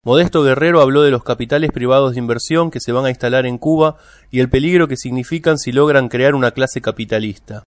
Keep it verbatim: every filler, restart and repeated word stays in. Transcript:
Modesto Guerrero habló de los capitales privados de inversión que se van a instalar en Cuba y el peligro que significan si logran crear una clase capitalista.